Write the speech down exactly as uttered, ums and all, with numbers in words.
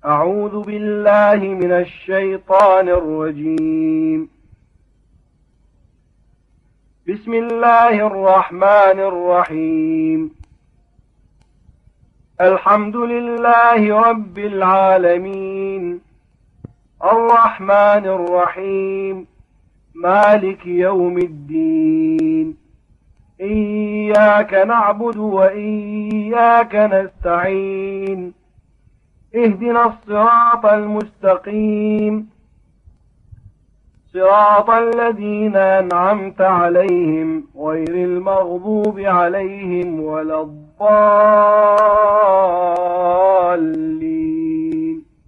أعوذ بالله من الشيطان الرجيم. بسم الله الرحمن الرحيم. الحمد لله رب العالمين، الرحمن الرحيم، مالك يوم الدين، إياك نعبد وإياك نستعين، اهدنا الصراط المستقيم، صراط الذين أنعمت عليهم غير المغضوب عليهم ولا الضالين.